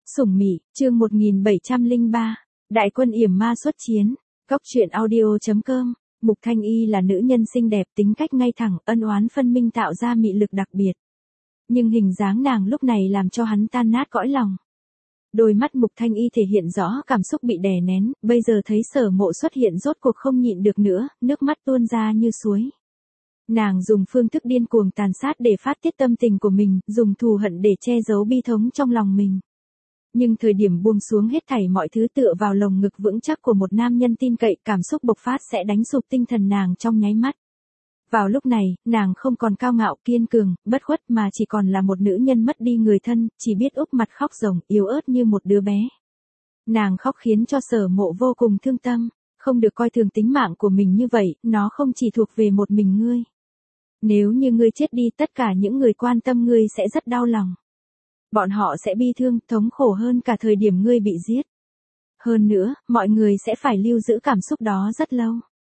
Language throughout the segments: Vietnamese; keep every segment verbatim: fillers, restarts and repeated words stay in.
Sủng Mị, chương một nghìn bảy trăm lẻ ba, Đại quân yểm ma xuất chiến, Cóc truyện audio chấm com. Mục Thanh Y là nữ nhân xinh đẹp, tính cách ngay thẳng, ân oán phân minh tạo ra mị lực đặc biệt. Nhưng hình dáng nàng lúc này làm cho hắn tan nát cõi lòng. Đôi mắt Mục Thanh Y thể hiện rõ cảm xúc bị đè nén, bây giờ thấy Sở Mộ xuất hiện rốt cuộc không nhịn được nữa, nước mắt tuôn ra như suối. Nàng dùng phương thức điên cuồng tàn sát để phát tiết tâm tình của mình, dùng thù hận để che giấu bi thống trong lòng mình. Nhưng thời điểm buông xuống hết thảy mọi thứ tựa vào lồng ngực vững chắc của một nam nhân tin cậy, cảm xúc bộc phát sẽ đánh sụp tinh thần nàng trong nháy mắt. Vào lúc này, nàng không còn cao ngạo kiên cường, bất khuất mà chỉ còn là một nữ nhân mất đi người thân, chỉ biết úp mặt khóc ròng, yếu ớt như một đứa bé. Nàng khóc khiến cho Sở Mộ vô cùng thương tâm, không được coi thường tính mạng của mình như vậy, nó không chỉ thuộc về một mình ngươi. Nếu như ngươi chết đi, tất cả những người quan tâm ngươi sẽ rất đau lòng. Bọn họ sẽ bi thương, thống khổ hơn cả thời điểm ngươi bị giết. Hơn nữa, mọi người sẽ phải lưu giữ cảm xúc đó rất lâu.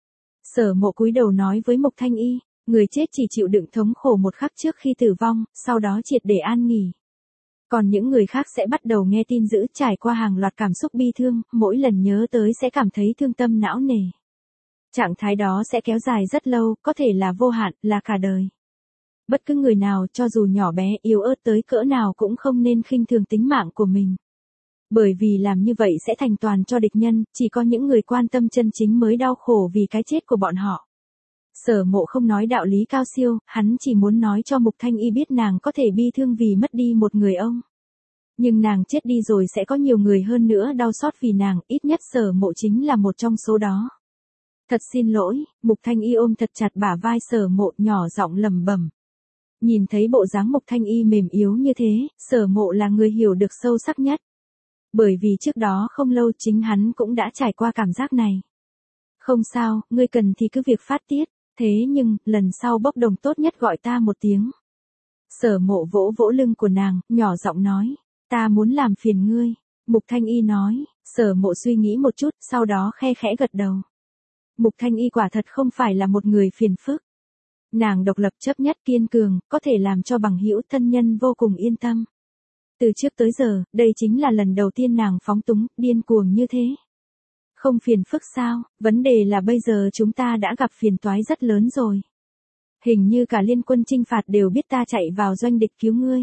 Sở Mộ cúi đầu nói với Mục Thanh Y, người chết chỉ chịu đựng thống khổ một khắc trước khi tử vong, sau đó triệt để an nghỉ. Còn những người khác sẽ bắt đầu nghe tin dữ, trải qua hàng loạt cảm xúc bi thương, mỗi lần nhớ tới sẽ cảm thấy thương tâm não nề. Trạng thái đó sẽ kéo dài rất lâu, có thể là vô hạn, là cả đời. Bất cứ người nào cho dù nhỏ bé yếu ớt tới cỡ nào cũng không nên khinh thường tính mạng của mình. Bởi vì làm như vậy sẽ thành toàn cho địch nhân, chỉ có những người quan tâm chân chính mới đau khổ vì cái chết của bọn họ. Sở Mộ không nói đạo lý cao siêu, hắn chỉ muốn nói cho Mục Thanh Y biết nàng có thể bi thương vì mất đi một người ông. Nhưng nàng chết đi rồi sẽ có nhiều người hơn nữa đau xót vì nàng, ít nhất Sở Mộ chính là một trong số đó. Thật xin lỗi, Mục Thanh Y ôm thật chặt bả vai Sở Mộ, nhỏ giọng lẩm bẩm. Nhìn thấy bộ dáng Mục Thanh Y mềm yếu như thế, Sở Mộ là người hiểu được sâu sắc nhất. Bởi vì trước đó không lâu chính hắn cũng đã trải qua cảm giác này. Không sao, ngươi cần thì cứ việc phát tiết, thế nhưng, lần sau bốc đồng tốt nhất gọi ta một tiếng. Sở Mộ vỗ vỗ lưng của nàng, nhỏ giọng nói, ta muốn làm phiền ngươi. Mục Thanh Y nói, Sở Mộ suy nghĩ một chút, sau đó khe khẽ gật đầu. Mục Thanh Y quả thật không phải là một người phiền phức. Nàng độc lập chấp nhất kiên cường, có thể làm cho bằng hữu thân nhân vô cùng yên tâm. Từ trước tới giờ, đây chính là lần đầu tiên nàng phóng túng, điên cuồng như thế. Không phiền phức sao, vấn đề là bây giờ chúng ta đã gặp phiền toái rất lớn rồi. Hình như cả liên quân chinh phạt đều biết ta chạy vào doanh địch cứu ngươi.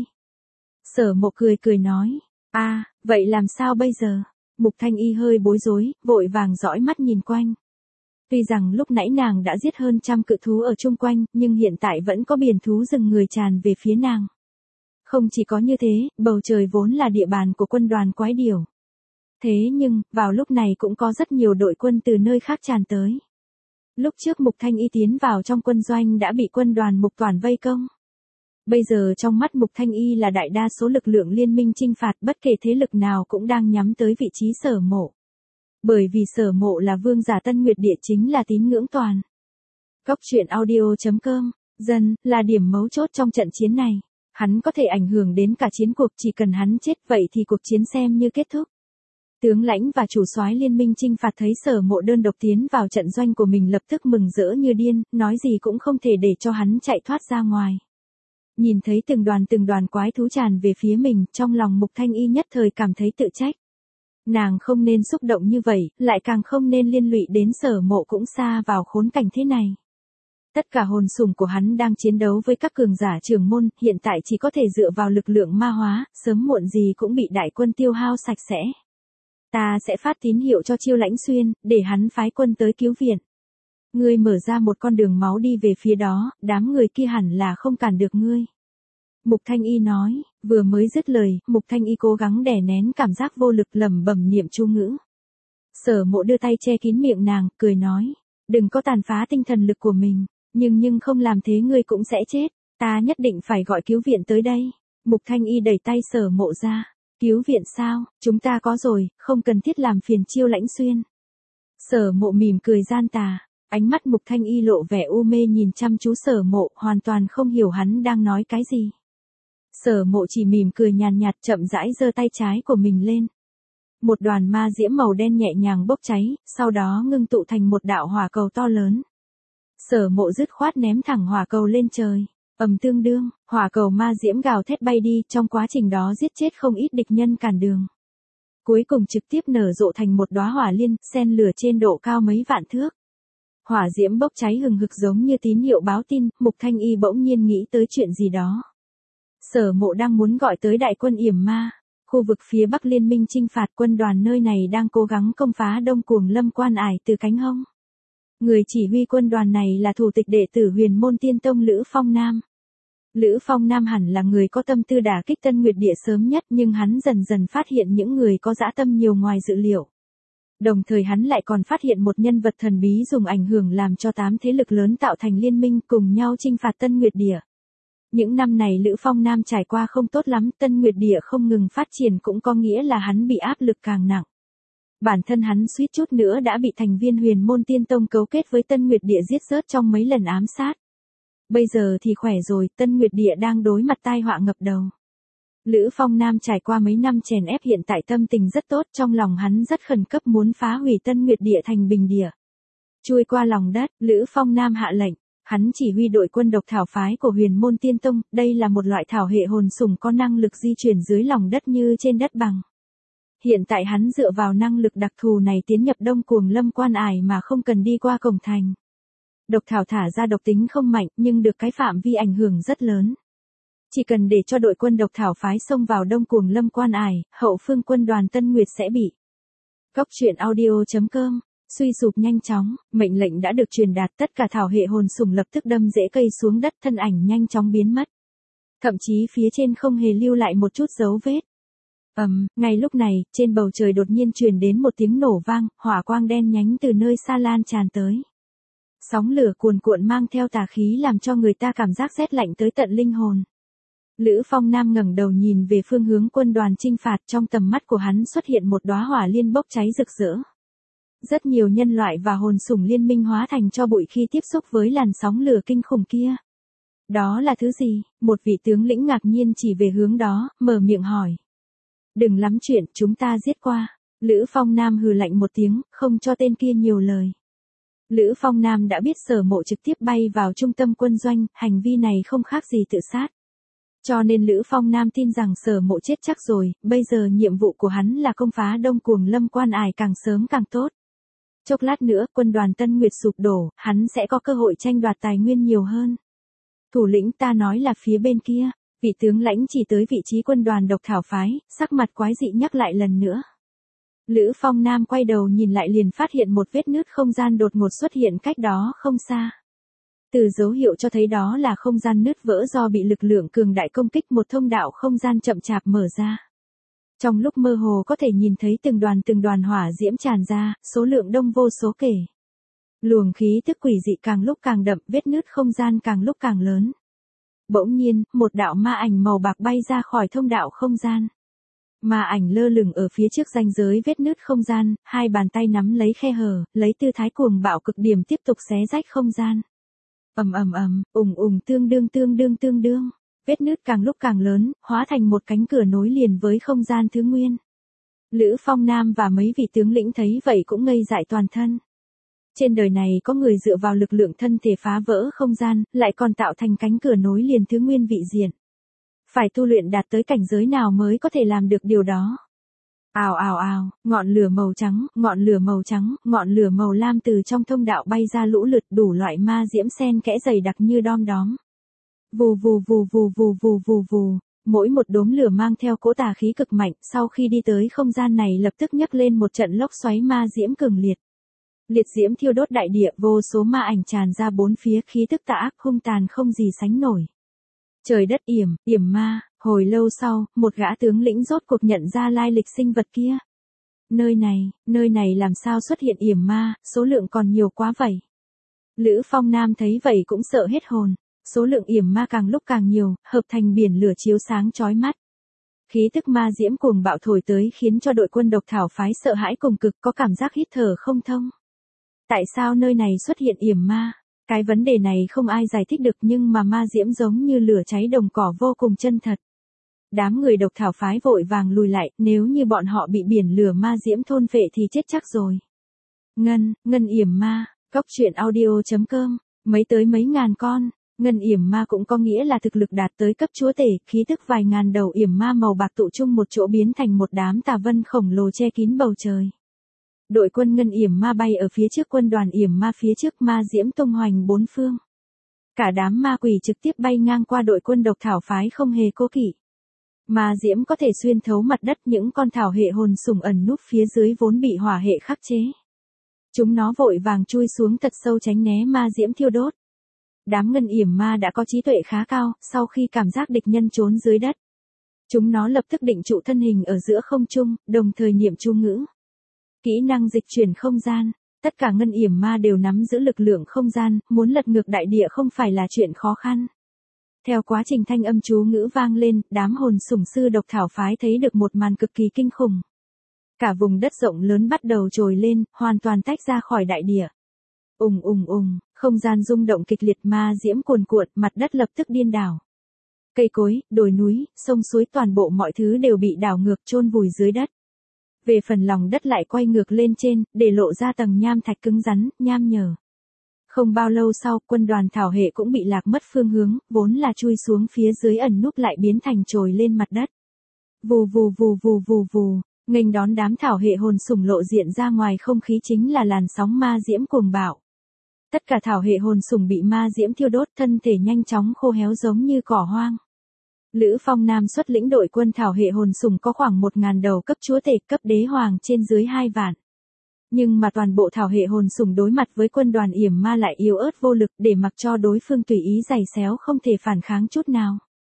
Sở Mộ cười cười nói, a, à, vậy làm sao bây giờ? Mục Thanh Y hơi bối rối, vội vàng dõi mắt nhìn quanh. Tuy rằng lúc nãy nàng đã giết hơn trăm cự thú ở chung quanh, nhưng hiện tại vẫn có biển thú rừng người tràn về phía nàng. Không chỉ có như thế, bầu trời vốn là địa bàn của quân đoàn quái điểu. Thế nhưng, vào lúc này cũng có rất nhiều đội quân từ nơi khác tràn tới. Lúc trước Mục Thanh Y tiến vào trong quân doanh đã bị quân đoàn Mục Toản vây công. Bây giờ trong mắt Mục Thanh Y là đại đa số lực lượng liên minh chinh phạt, bất kể thế lực nào cũng đang nhắm tới vị trí Sở Mộ. Bởi vì Sở Mộ là vương giả Tân Nguyệt Địa, chính là tín ngưỡng toàn. Cóc truyện audio chấm com, dân, là điểm mấu chốt trong trận chiến này. Hắn có thể ảnh hưởng đến cả chiến cuộc, chỉ cần hắn chết vậy thì cuộc chiến xem như kết thúc. Tướng lãnh và chủ soái liên minh chinh phạt thấy Sở Mộ đơn độc tiến vào trận doanh của mình lập tức mừng rỡ như điên, nói gì cũng không thể để cho hắn chạy thoát ra ngoài. Nhìn thấy từng đoàn từng đoàn quái thú tràn về phía mình, trong lòng Mục Thanh Y nhất thời cảm thấy tự trách. Nàng không nên xúc động như vậy, lại càng không nên liên lụy đến Sở Mộ cũng xa vào khốn cảnh thế này. Tất cả hồn sủng của hắn đang chiến đấu với các cường giả trưởng môn, hiện tại chỉ có thể dựa vào lực lượng ma hóa, sớm muộn gì cũng bị đại quân tiêu hao sạch sẽ. Ta sẽ phát tín hiệu cho Chiêu Lãnh Xuyên, để hắn phái quân tới cứu viện. Ngươi mở ra một con đường máu đi về phía đó, đám người kia hẳn là không cản được ngươi. Mục Thanh Y nói, vừa mới dứt lời, Mục Thanh Y cố gắng đè nén cảm giác vô lực lẩm bẩm niệm chú ngữ. Sở Mộ đưa tay che kín miệng nàng, cười nói, đừng có tàn phá tinh thần lực của mình, nhưng nhưng không làm thế ngươi cũng sẽ chết, ta nhất định phải gọi cứu viện tới đây. Mục Thanh Y đẩy tay Sở Mộ ra, cứu viện sao, chúng ta có rồi, không cần thiết làm phiền Chiêu Lãnh Xuyên. Sở Mộ mỉm cười gian tà, ánh mắt Mục Thanh Y lộ vẻ u mê nhìn chăm chú Sở Mộ, hoàn toàn không hiểu hắn đang nói cái gì. Sở Mộ chỉ mỉm cười nhàn nhạt, chậm rãi giơ tay trái của mình lên. Một đoàn ma diễm màu đen nhẹ nhàng bốc cháy, sau đó ngưng tụ thành một đạo hỏa cầu to lớn. Sở Mộ dứt khoát ném thẳng hỏa cầu lên trời. Ầm tương đương, hỏa cầu ma diễm gào thét bay đi, trong quá trình đó giết chết không ít địch nhân cản đường. cuối cùng trực tiếp nở rộ thành một đóa hỏa liên, sen lửa trên độ cao mấy vạn thước. Hỏa diễm bốc cháy hừng hực giống như tín hiệu báo tin, Mục Thanh Y bỗng nhiên nghĩ tới chuyện gì đó. Sở Mộ đang muốn gọi tới đại quân yểm ma. Khu vực phía Bắc liên minh chinh phạt, quân đoàn nơi này đang cố gắng công phá Đông Cuồng Lâm Quan Ải từ cánh hông. Người chỉ huy quân đoàn này là thủ tịch đệ tử Huyền Môn Tiên Tông Lữ Phong Nam. Lữ Phong Nam hẳn là người có tâm tư đả kích Tân Nguyệt Địa sớm nhất, nhưng hắn dần dần phát hiện những người có dã tâm nhiều ngoài dự liệu. Đồng thời hắn lại còn phát hiện một nhân vật thần bí dùng ảnh hưởng làm cho tám thế lực lớn tạo thành liên minh cùng nhau chinh phạt Tân Nguyệt Địa. Những năm này Lữ Phong Nam trải qua không tốt lắm, Tân Nguyệt Địa không ngừng phát triển cũng có nghĩa là hắn bị áp lực càng nặng. Bản thân hắn suýt chút nữa đã bị thành viên Huyền Môn Tiên Tông cấu kết với Tân Nguyệt Địa giết rớt trong mấy lần ám sát. Bây giờ thì khỏe rồi, Tân Nguyệt Địa đang đối mặt tai họa ngập đầu. Lữ Phong Nam trải qua mấy năm chèn ép, hiện tại tâm tình rất tốt, trong lòng hắn rất khẩn cấp muốn phá hủy Tân Nguyệt Địa thành bình địa. Chui qua lòng đất, Lữ Phong Nam hạ lệnh, hắn chỉ huy đội quân độc thảo phái của Huyền Môn Tiên Tông, đây là một loại thảo hệ hồn sủng có năng lực di chuyển dưới lòng đất như trên đất bằng. Hiện tại hắn dựa vào năng lực đặc thù này tiến nhập Đông Cuồng Lâm Quan Ải mà không cần đi qua cổng thành. Độc thảo thả ra độc tính không mạnh, nhưng được cái phạm vi ảnh hưởng rất lớn. Chỉ cần để cho đội quân độc thảo phái xông vào Đông Cuồng Lâm Quan Ải, hậu phương quân đoàn Tân Nguyệt sẽ bị. Góc truyện audio chấm com, suy sụp nhanh chóng, mệnh lệnh đã được truyền đạt, tất cả thảo hệ hồn sủng lập tức đâm rễ cây xuống đất, thân ảnh nhanh chóng biến mất. Thậm chí phía trên không hề lưu lại một chút dấu vết. Ầm, um, ngay lúc này, trên bầu trời đột nhiên truyền đến một tiếng nổ vang, hỏa quang đen nhánh từ nơi xa lan tràn tới. Sóng lửa cuồn cuộn mang theo tà khí làm cho người ta cảm giác rét lạnh tới tận linh hồn. Lữ Phong Nam ngẩng đầu nhìn về phương hướng quân đoàn chinh phạt, trong tầm mắt của hắn xuất hiện một đóa hỏa liên bốc cháy rực rỡ. Rất nhiều nhân loại và hồn sủng liên minh hóa thành tro bụi khi tiếp xúc với làn sóng lửa kinh khủng kia. Đó là thứ gì? Một vị tướng lĩnh ngạc nhiên chỉ về hướng đó, mở miệng hỏi. Đừng lắm chuyện, chúng ta giết qua. Lữ Phong Nam hừ lạnh một tiếng, không cho tên kia nhiều lời. Lữ Phong Nam đã biết Sở Mộ trực tiếp bay vào trung tâm quân doanh, hành vi này không khác gì tự sát. Cho nên Lữ Phong Nam tin rằng Sở Mộ chết chắc rồi, bây giờ nhiệm vụ của hắn là công phá Đông Cuồng Lâm Quan Ải càng sớm càng tốt. Chốc lát nữa, quân đoàn Tân Nguyệt sụp đổ, hắn sẽ có cơ hội tranh đoạt tài nguyên nhiều hơn. Thủ lĩnh, ta nói là phía bên kia. Vị tướng lãnh chỉ tới vị trí quân đoàn độc thảo phái, sắc mặt quái dị nhắc lại lần nữa. Lữ Phong Nam quay đầu nhìn lại liền phát hiện một vết nứt không gian đột ngột xuất hiện cách đó không xa. Từ dấu hiệu cho thấy đó là không gian nứt vỡ do bị lực lượng cường đại công kích, một thông đạo không gian chậm chạp mở ra. Trong lúc mơ hồ có thể nhìn thấy từng đoàn từng đoàn hỏa diễm tràn ra, số lượng đông vô số kể. Luồng khí tức quỷ dị càng lúc càng đậm, vết nứt không gian càng lúc càng lớn. Bỗng nhiên, một đạo ma ảnh màu bạc bay ra khỏi thông đạo không gian. Ma ảnh lơ lửng ở phía trước ranh giới vết nứt không gian, hai bàn tay nắm lấy khe hở, lấy tư thái cuồng bạo cực điểm tiếp tục xé rách không gian. Ầm ầm ầm, ùng ùng tương đương tương đương tương đương, vết nứt càng lúc càng lớn, hóa thành một cánh cửa nối liền với không gian thứ nguyên. Lữ Phong Nam và mấy vị tướng lĩnh thấy vậy cũng ngây dại toàn thân. Trên đời này có người dựa vào lực lượng thân thể phá vỡ không gian, lại còn tạo thành cánh cửa nối liền thứ nguyên vị diện. Phải tu luyện đạt tới cảnh giới nào mới có thể làm được điều đó? Ào ào ào, ngọn lửa màu trắng, ngọn lửa màu trắng, ngọn lửa màu lam từ trong thông đạo bay ra lũ lượt, đủ loại ma diễm xen kẽ dày đặc như đom đóm. Vù vù vù vù vù vù vù vù, mỗi một đốm lửa mang theo cỗ tà khí cực mạnh, sau khi đi tới không gian này lập tức nhấc lên một trận lốc xoáy ma diễm cường liệt. Liệt diễm thiêu đốt đại địa, vô số ma ảnh tràn ra bốn phía, khí tức tà ác hung tàn không gì sánh nổi. Trời đất yểm, yểm ma, hồi lâu sau, một gã tướng lĩnh rốt cuộc nhận ra lai lịch sinh vật kia. Nơi này, nơi này làm sao xuất hiện yểm ma, số lượng còn nhiều quá vậy. Lữ Phong Nam thấy vậy cũng sợ hết hồn, số lượng yểm ma càng lúc càng nhiều, hợp thành biển lửa chiếu sáng chói mắt. Khí tức ma diễm cuồng bạo thổi tới khiến cho đội quân độc thảo phái sợ hãi cùng cực, có cảm giác hít thở không thông. Tại sao nơi này xuất hiện yểm ma? Cái vấn đề này không ai giải thích được, nhưng mà ma diễm giống như lửa cháy đồng cỏ vô cùng chân thật. Đám người độc thảo phái vội vàng lùi lại, nếu như bọn họ bị biển lửa ma diễm thôn phệ thì chết chắc rồi. Ngân, ngân yểm ma, góc truyện audio chấm com, mấy tới mấy ngàn con, Ngân yểm ma cũng có nghĩa là thực lực đạt tới cấp chúa tể, khí tức vài ngàn đầu yểm ma màu bạc tụ chung một chỗ biến thành một đám tà vân khổng lồ che kín bầu trời. Đội quân ngân yểm ma bay ở phía trước, quân đoàn yểm ma phía trước, ma diễm tung hoành bốn phương. Cả đám ma quỷ trực tiếp bay ngang qua đội quân độc thảo phái không hề cố kỵ. Ma diễm có thể xuyên thấu mặt đất, những con thảo hệ hồn sủng ẩn núp phía dưới vốn bị hỏa hệ khắc chế. Chúng nó vội vàng chui xuống thật sâu tránh né ma diễm thiêu đốt. Đám ngân yểm ma đã có trí tuệ khá cao, sau khi cảm giác địch nhân trốn dưới đất. Chúng nó lập tức định trụ thân hình ở giữa không trung, đồng thời niệm chú ngữ. Kỹ năng dịch chuyển không gian, tất cả ngân yểm ma đều nắm giữ lực lượng không gian, muốn lật ngược đại địa không phải là chuyện khó khăn. Theo quá trình thanh âm chú ngữ vang lên, đám hồn sủng sư độc thảo phái thấy được một màn cực kỳ kinh khủng. Cả vùng đất rộng lớn bắt đầu trồi lên, hoàn toàn tách ra khỏi đại địa. Ùng ùng ùng, không gian rung động kịch liệt, ma diễm cuồn cuộn, mặt đất lập tức điên đảo. Cây cối, đồi núi, sông suối, toàn bộ mọi thứ đều bị đảo ngược chôn vùi dưới đất. Về phần lòng đất lại quay ngược lên trên, để lộ ra tầng nham thạch cứng rắn, nham nhở. Không bao lâu sau, quân đoàn thảo hệ cũng bị lạc mất phương hướng, vốn là chui xuống phía dưới ẩn núp lại biến thành trồi lên mặt đất. Vù vù vù vù vù vù, nghênh đón đám thảo hệ hồn sủng lộ diện ra ngoài không khí chính là làn sóng ma diễm cuồng bạo. Tất cả thảo hệ hồn sủng bị ma diễm thiêu đốt, thân thể nhanh chóng khô héo giống như cỏ hoang. Lữ Phong Nam xuất lĩnh đội quân thảo hệ hồn sủng có khoảng một ngàn đầu, cấp chúa tể, cấp đế hoàng trên dưới hai vạn. Nhưng mà toàn bộ thảo hệ hồn sủng đối mặt với quân đoàn yểm ma lại yếu ớt vô lực, để mặc cho đối phương tùy ý giày xéo, không thể phản kháng chút nào.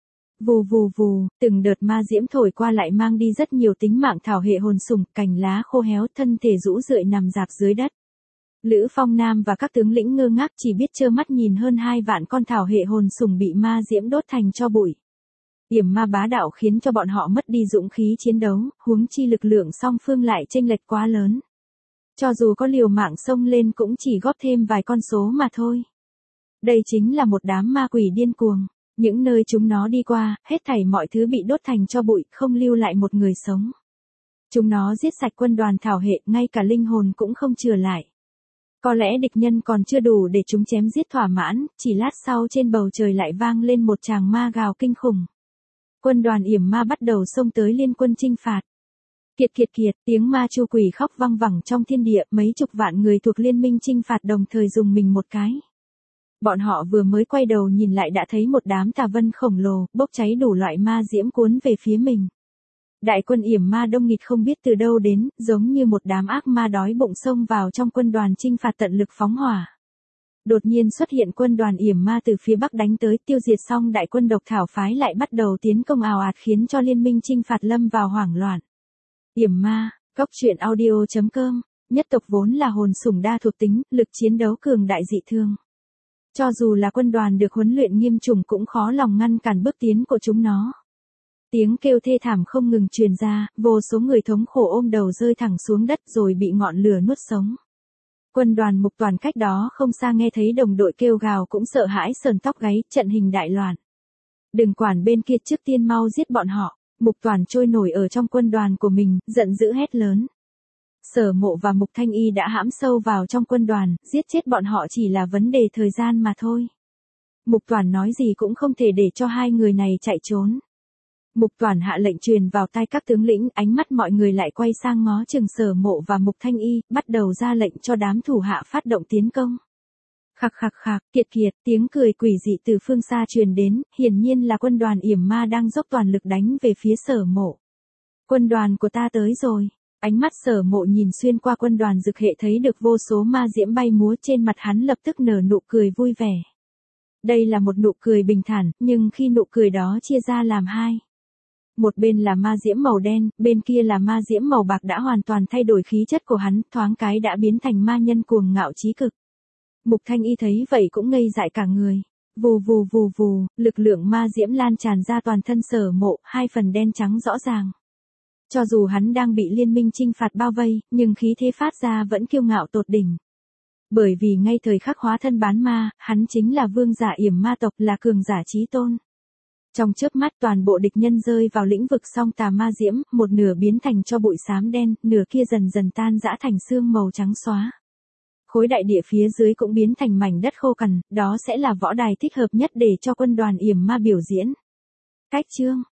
Vù vù vù, từng đợt ma diễm thổi qua lại mang đi rất nhiều tính mạng thảo hệ hồn sủng, cành lá khô héo, thân thể rũ rượi nằm rạp dưới đất. Lữ Phong Nam và các tướng lĩnh ngơ ngác chỉ biết trơ mắt nhìn hơn hai vạn con thảo hệ hồn sủng bị ma diễm đốt thành tro bụi. Yểm ma bá đạo khiến cho bọn họ mất đi dũng khí chiến đấu, huống chi lực lượng song phương lại chênh lệch quá lớn. Cho dù có liều mạng xông lên cũng chỉ góp thêm vài con số mà thôi. Đây chính là một đám ma quỷ điên cuồng. Những nơi chúng nó đi qua, hết thảy mọi thứ bị đốt thành tro bụi, không lưu lại một người sống. Chúng nó giết sạch quân đoàn thảo hệ, ngay cả linh hồn cũng không chừa lại. Có lẽ địch nhân còn chưa đủ để chúng chém giết thỏa mãn, chỉ lát sau trên bầu trời lại vang lên một tràng ma gào kinh khủng. Quân đoàn yểm ma bắt đầu xông tới liên quân chinh phạt. Kiệt kiệt kiệt, tiếng ma chu quỷ khóc vang vẳng trong thiên địa, mấy chục vạn người thuộc liên minh chinh phạt đồng thời dùng mình một cái. Bọn họ vừa mới quay đầu nhìn lại đã thấy một đám tà vân khổng lồ, bốc cháy đủ loại ma diễm cuốn về phía mình. Đại quân yểm ma đông nghịt không biết từ đâu đến, giống như một đám ác ma đói bụng xông vào trong quân đoàn chinh phạt tận lực phóng hỏa. Đột nhiên xuất hiện quân đoàn yểm ma từ phía bắc đánh tới, tiêu diệt xong đại quân độc thảo phái lại bắt đầu tiến công ào ạt khiến cho liên minh chinh phạt lâm vào hoảng loạn. Yểm ma, góc truyện audio chấm com, nhất tộc vốn là hồn sủng đa thuộc tính, lực chiến đấu cường đại dị thường. Cho dù là quân đoàn được huấn luyện nghiêm chủng cũng khó lòng ngăn cản bước tiến của chúng nó. Tiếng kêu thê thảm không ngừng truyền ra, vô số người thống khổ ôm đầu rơi thẳng xuống đất rồi bị ngọn lửa nuốt sống. Quân đoàn Mục Toàn cách đó không xa nghe thấy đồng đội kêu gào cũng sợ hãi sờn tóc gáy, trận hình đại loạn. Đừng quản bên kia, trước tiên mau giết bọn họ. Mục Toàn trôi nổi ở trong quân đoàn của mình, giận dữ hét lớn. Sở Mộ và Mục Thanh Y đã hãm sâu vào trong quân đoàn, giết chết bọn họ chỉ là vấn đề thời gian mà thôi. Mục Toàn nói gì cũng không thể để cho hai người này chạy trốn. Mục Toàn hạ lệnh truyền vào tai các tướng lĩnh, ánh mắt mọi người lại quay sang ngó chừng Sở Mộ và Mục Thanh Y, bắt đầu ra lệnh cho đám thủ hạ phát động tiến công. Khạc khạc khạc, kiệt kiệt, tiếng cười quỷ dị từ phương xa truyền đến, hiển nhiên là quân đoàn yểm ma đang dốc toàn lực đánh về phía Sở Mộ. Quân đoàn của ta tới rồi. Ánh mắt Sở Mộ nhìn xuyên qua quân đoàn dực hệ thấy được vô số ma diễm bay múa, trên mặt hắn lập tức nở nụ cười vui vẻ. Đây là một nụ cười bình thản, nhưng khi nụ cười đó chia ra làm hai. Một bên là ma diễm màu đen, bên kia là ma diễm màu bạc đã hoàn toàn thay đổi khí chất của hắn, thoáng cái đã biến thành ma nhân cuồng ngạo chí cực. Mục Thanh Y thấy vậy cũng ngây dại cả người. Vù vù vù vù, lực lượng ma diễm lan tràn ra toàn thân Sở Mộ, hai phần đen trắng rõ ràng. Cho dù hắn đang bị liên minh chinh phạt bao vây, nhưng khí thế phát ra vẫn kiêu ngạo tột đỉnh. Bởi vì ngay thời khắc hóa thân bán ma, hắn chính là vương giả yểm ma tộc, là cường giả chí tôn. Trong chớp mắt toàn bộ địch nhân rơi vào lĩnh vực song tà ma diễm, một nửa biến thành cho bụi xám đen, nửa kia dần dần tan rã thành xương màu trắng xóa. khối đại địa phía dưới cũng biến thành mảnh đất khô cằn, đó sẽ là võ đài thích hợp nhất để cho quân đoàn yểm ma biểu diễn. Cách chương